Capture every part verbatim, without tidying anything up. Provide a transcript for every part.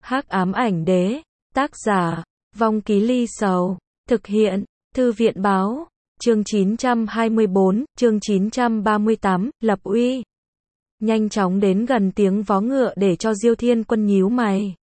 Hắc ám ảnh đế, tác giả, Vong Ký Ly Sầu, thực hiện, Thư viện báo, chương chín trăm hai mươi bốn, chương chín trăm ba mươi tám, lập uy. Nhanh chóng đến gần tiếng vó ngựa để cho Diêu Thiên Quân nhíu mày.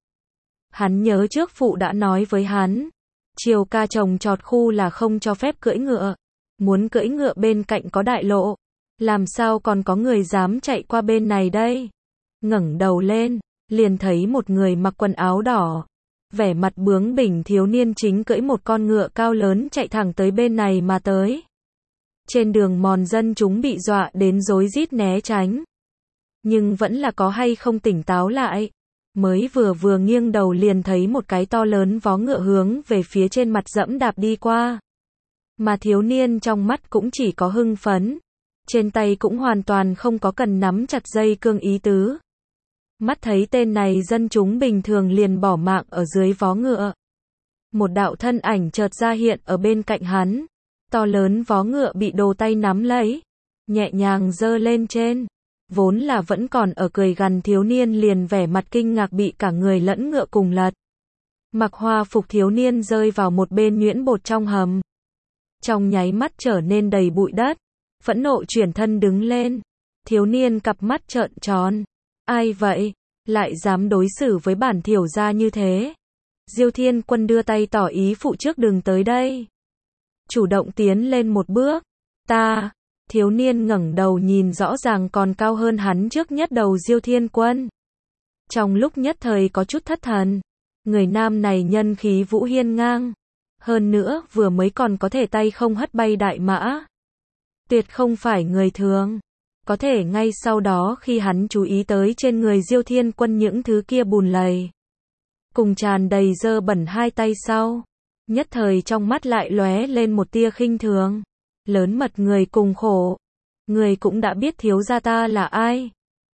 Hắn nhớ trước phụ đã nói với hắn, triều ca trồng trọt khu là không cho phép cưỡi ngựa, muốn cưỡi ngựa bên cạnh có đại lộ, làm sao còn có người dám chạy qua bên này đây. Ngẩng đầu lên, liền thấy một người mặc quần áo đỏ, vẻ mặt bướng bỉnh thiếu niên chính cưỡi một con ngựa cao lớn chạy thẳng tới bên này mà tới. Trên đường mòn dân chúng bị dọa đến rối rít né tránh, nhưng vẫn là có hay không tỉnh táo lại. Mới vừa vừa nghiêng đầu liền thấy một cái to lớn vó ngựa hướng về phía trên mặt dẫm đạp đi qua. Mà thiếu niên trong mắt cũng chỉ có hưng phấn, trên tay cũng hoàn toàn không có cần nắm chặt dây cương ý tứ. Mắt thấy tên này dân chúng bình thường liền bỏ mạng ở dưới vó ngựa. Một đạo thân ảnh chợt ra hiện ở bên cạnh hắn, to lớn vó ngựa bị đồ tay nắm lấy, nhẹ nhàng giơ lên trên. Vốn là vẫn còn ở cười gằn thiếu niên liền vẻ mặt kinh ngạc bị cả người lẫn ngựa cùng lật. Mặc hoa phục thiếu niên rơi vào một bên nhuyễn bột trong hầm. Trong nháy mắt trở nên đầy bụi đất, phẫn nộ chuyển thân đứng lên. Thiếu niên cặp mắt trợn tròn. Ai vậy? Lại dám đối xử với bản thiểu gia như thế? Diêu Thiên Quân đưa tay tỏ ý phụ trước đừng tới đây. Chủ động tiến lên một bước. Ta... Thiếu niên ngẩng đầu nhìn rõ ràng còn cao hơn hắn trước nhất đầu Diêu Thiên Quân. Trong lúc nhất thời có chút thất thần. Người nam này nhân khí vũ hiên ngang. Hơn nữa vừa mới còn có thể tay không hất bay đại mã. Tuyệt không phải người thường. Có thể ngay sau đó khi hắn chú ý tới trên người Diêu Thiên Quân những thứ kia bùn lầy, cùng tràn đầy dơ bẩn hai tay sau, nhất thời trong mắt lại lóe lên một tia khinh thường. Lớn mật người cùng khổ. Người cũng đã biết thiếu gia ta là ai.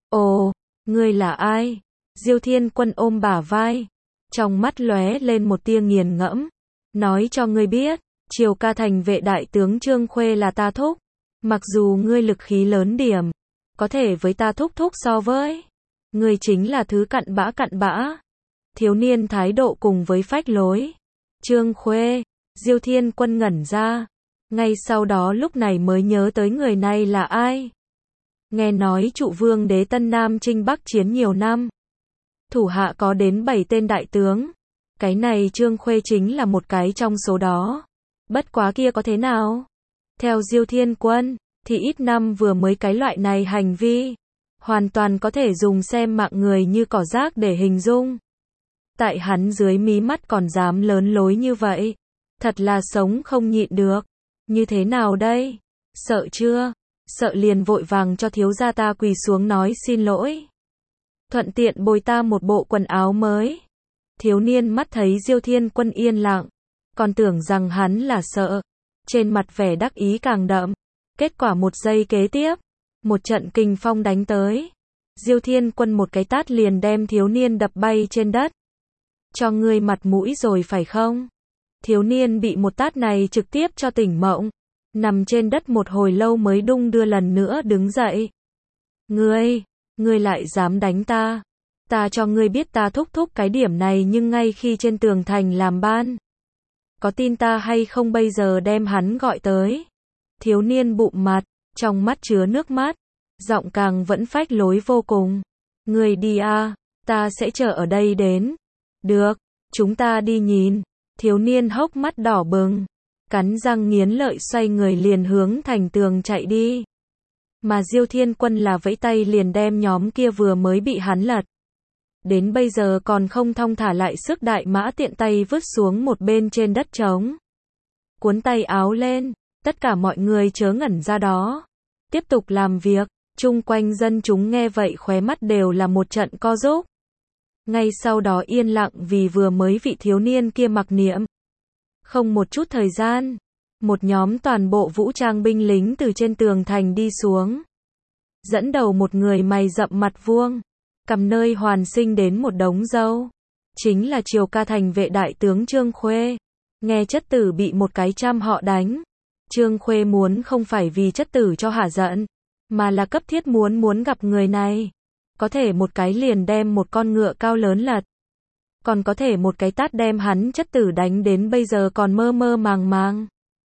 Ồ, ngươi là ai? Diêu Thiên Quân ôm bả vai, trong mắt lóe lên một tia nghiền ngẫm. Nói cho ngươi biết, triều ca thành vệ đại tướng Trương Khuê là ta thúc. Mặc dù ngươi lực khí lớn điểm, có thể với ta thúc thúc so với, ngươi chính là thứ cặn bã cặn bã. Thiếu niên thái độ cùng với phách lối. Trương Khuê, Diêu Thiên Quân ngẩn ra. Ngay sau đó lúc này mới nhớ tới người này là ai. Nghe nói trụ vương đế Tân Nam chinh Bắc chiến nhiều năm, thủ hạ có đến bảy tên đại tướng. Cái này Trương Khuê chính là một cái trong số đó. Bất quá kia có thế nào? Theo Diêu Thiên Quân, thì ít năm vừa mới cái loại này hành vi, hoàn toàn có thể dùng xem mạng người như cỏ rác để hình dung. Tại hắn dưới mí mắt còn dám lớn lối như vậy. Thật là sống không nhịn được. Như thế nào đây? Sợ chưa? Sợ liền vội vàng cho thiếu gia ta quỳ xuống nói xin lỗi. Thuận tiện bồi ta một bộ quần áo mới. Thiếu niên mắt thấy Diêu Thiên Quân yên lặng, còn tưởng rằng hắn là sợ. Trên mặt vẻ đắc ý càng đậm. Kết quả một giây kế tiếp, một trận kình phong đánh tới. Diêu Thiên Quân một cái tát liền đem thiếu niên đập bay trên đất. Cho ngươi mặt mũi rồi phải không? Thiếu niên bị một tát này trực tiếp cho tỉnh mộng, nằm trên đất một hồi lâu mới đung đưa lần nữa đứng dậy. Ngươi, ngươi lại dám đánh ta? Ta cho ngươi biết ta thúc thúc cái điểm này nhưng ngay khi trên tường thành làm ban. Có tin ta hay không bây giờ đem hắn gọi tới? Thiếu niên bụm mặt, trong mắt chứa nước mắt, giọng càng vẫn phách lối vô cùng. Ngươi đi a, ta sẽ chờ ở đây đến. Được, chúng ta đi nhìn. Thiếu niên hốc mắt đỏ bừng, cắn răng nghiến lợi xoay người liền hướng thành tường chạy đi. Mà Diêu Thiên Quân là vẫy tay liền đem nhóm kia vừa mới bị hắn lật đến bây giờ còn không thong thả lại sức đại mã tiện tay vứt xuống một bên trên đất trống. Cuốn tay áo lên, tất cả mọi người chớ ngẩn ra đó. Tiếp tục làm việc, chung quanh dân chúng nghe vậy khóe mắt đều là một trận co rúm. Ngay sau đó yên lặng vì vừa mới vị thiếu niên kia mặc niệm. Không một chút thời gian, một nhóm toàn bộ vũ trang binh lính từ trên tường thành đi xuống. Dẫn đầu một người mày rậm mặt vuông, cầm nơi hoàn sinh đến một đống râu. Chính là triều ca thành vệ đại tướng Trương Khuê. Nghe chất tử bị một cái trăm họ đánh. Trương Khuê muốn không phải vì chất tử cho hả giận, mà là cấp thiết muốn muốn gặp người này. Có thể một cái liền đem một con ngựa cao lớn lật. còn có thể một cái tát đem hắn chất tử đánh đến bây giờ còn mơ mơ màng màng.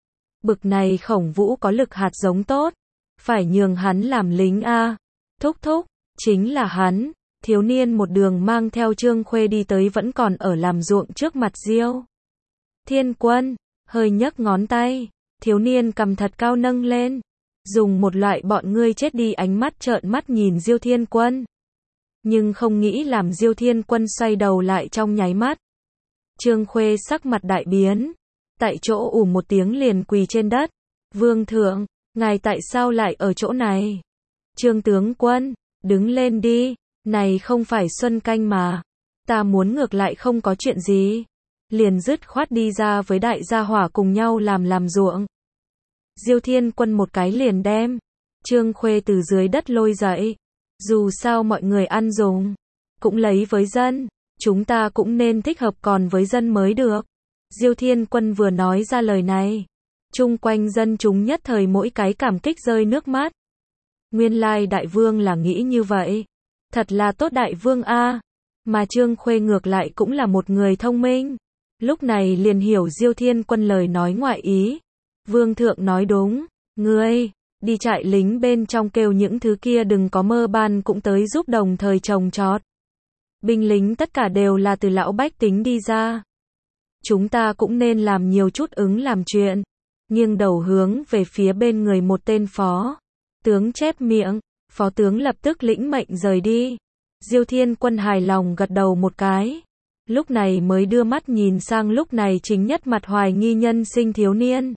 Bực này Khổng Vũ có lực hạt giống tốt, phải nhường hắn làm lính a. Thúc thúc, chính là hắn. Thiếu niên một đường mang theo Trương Khuê đi tới vẫn còn ở làm ruộng trước mặt Diêu Thiên Quân, hơi nhấc ngón tay, thiếu niên cầm thật cao nâng lên, dùng một loại bọn ngươi chết đi ánh mắt trợn mắt nhìn Diêu Thiên Quân. Nhưng không nghĩ làm Diêu Thiên Quân xoay đầu lại trong nháy mắt. Trương Khuê sắc mặt đại biến, tại chỗ ù một tiếng liền quỳ trên đất. Vương thượng, ngài tại sao lại ở chỗ này? Trương tướng quân, đứng lên đi, này không phải xuân canh mà. Ta muốn ngược lại không có chuyện gì. Liền dứt khoát đi ra với đại gia hỏa cùng nhau làm làm ruộng. Diêu Thiên Quân một cái liền đem Trương Khuê từ dưới đất lôi dậy. Dù sao mọi người ăn dùng, cũng lấy với dân, chúng ta cũng nên thích hợp còn với dân mới được. Diêu Thiên Quân vừa nói ra lời này, chung quanh dân chúng nhất thời mỗi cái cảm kích rơi nước mắt. Nguyên lai đại vương là nghĩ như vậy. Thật là tốt đại vương a. Mà Trương Khuê ngược lại cũng là một người thông minh. Lúc này liền hiểu Diêu Thiên Quân lời nói ngoại ý. Vương thượng nói đúng, ngươi đi trại lính bên trong kêu những thứ kia đừng có mơ ban cũng tới giúp đồng thời trồng trọt. Binh lính tất cả đều là từ lão bách tính đi ra. Chúng ta cũng nên làm nhiều chút ứng làm chuyện. Nghiêng đầu hướng về phía bên người một tên phó tướng chép miệng, phó tướng lập tức lĩnh mệnh rời đi. Diêu Thiên Quân hài lòng gật đầu một cái. Lúc này mới đưa mắt nhìn sang lúc này chính nhất mặt hoài nghi nhân sinh thiếu niên.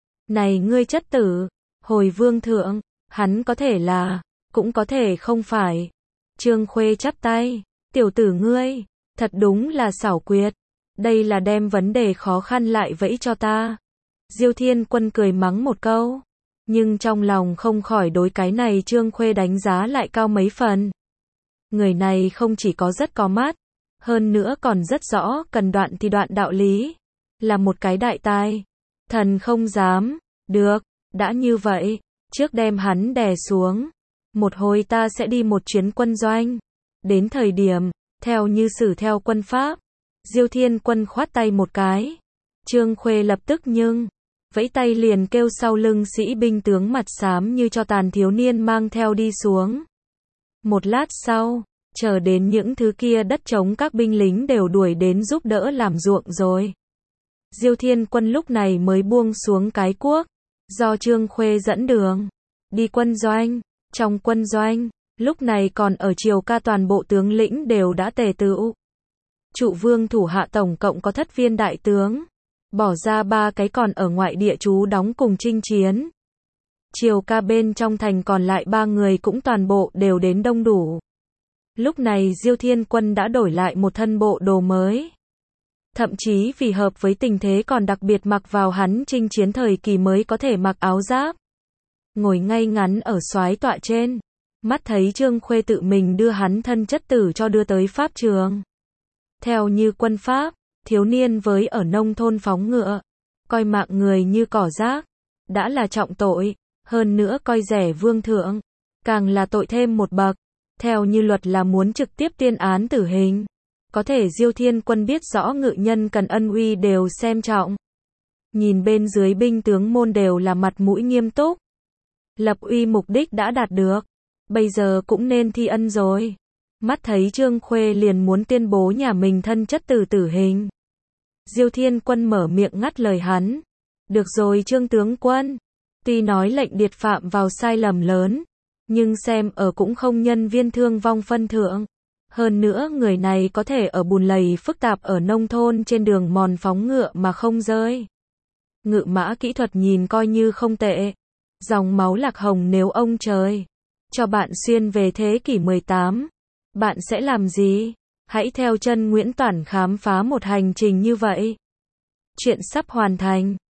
Này ngươi chất tử, hồi vương thượng, hắn có thể là, cũng có thể không phải. Trương Khuê chắp tay, tiểu tử ngươi, thật đúng là xảo quyệt. Đây là đem vấn đề khó khăn lại vẫy cho ta. Diêu Thiên Quân cười mắng một câu, nhưng trong lòng không khỏi đối cái này Trương Khuê đánh giá lại cao mấy phần. Người này không chỉ có rất có mắt, hơn nữa còn rất rõ cần đoạn thì đoạn đạo lý, là một cái đại tài. Thần không dám, được, đã như vậy, trước đem hắn đè xuống. Một hồi ta sẽ đi một chuyến quân doanh. Đến thời điểm, theo như xử theo quân pháp. Diêu Thiên Quân khoát tay một cái. Trương Khuê lập tức nhưng, vẫy tay liền kêu sau lưng sĩ binh tướng mặt xám như cho tàn thiếu niên mang theo đi xuống. Một lát sau, chờ đến những thứ kia đất trống các binh lính đều đuổi đến giúp đỡ làm ruộng rồi. Diêu Thiên Quân lúc này mới buông xuống cái cuốc, do Trương Khuê dẫn đường, đi quân doanh. Trong quân doanh, lúc này còn ở triều ca toàn bộ tướng lĩnh đều đã tề tựu. Trụ vương thủ hạ tổng cộng có thất viên đại tướng, bỏ ra ba cái còn ở ngoại địa trú đóng cùng chinh chiến. Triều ca bên trong thành còn lại ba người cũng toàn bộ đều đến đông đủ. Lúc này Diêu Thiên Quân đã đổi lại một thân bộ đồ mới. Thậm chí vì hợp với tình thế còn đặc biệt mặc vào hắn chinh chiến thời kỳ mới có thể mặc áo giáp. Ngồi ngay ngắn ở soái tọa trên, mắt thấy Trương Khuê tự mình đưa hắn thân chất tử cho đưa tới pháp trường. Theo như quân pháp, thiếu niên với ở nông thôn phóng ngựa, coi mạng người như cỏ rác, đã là trọng tội, hơn nữa coi rẻ vương thượng, càng là tội thêm một bậc. Theo như luật là muốn trực tiếp tuyên án tử hình. Có thể Diêu Thiên Quân biết rõ ngự nhân cần ân uy đều xem trọng. Nhìn bên dưới binh tướng môn đều là mặt mũi nghiêm túc. Lập uy mục đích đã đạt được, bây giờ cũng nên thi ân rồi. Mắt thấy Trương Khuê liền muốn tuyên bố nhà mình thân chất tử tử hình. Diêu Thiên Quân mở miệng ngắt lời hắn. Được rồi Trương tướng quân, tuy nói lệnh điệt phạm vào sai lầm lớn, nhưng xem ở cũng không nhân viên thương vong phân thượng. Hơn nữa người này có thể ở bùn lầy phức tạp ở nông thôn trên đường mòn phóng ngựa mà không rơi. Ngự mã kỹ thuật nhìn coi như không tệ. Dòng máu lạc hồng nếu ông trời cho bạn xuyên về thế kỷ mười tám, bạn sẽ làm gì? Hãy theo chân Nguyễn Toản khám phá một hành trình như vậy. Chuyện sắp hoàn thành.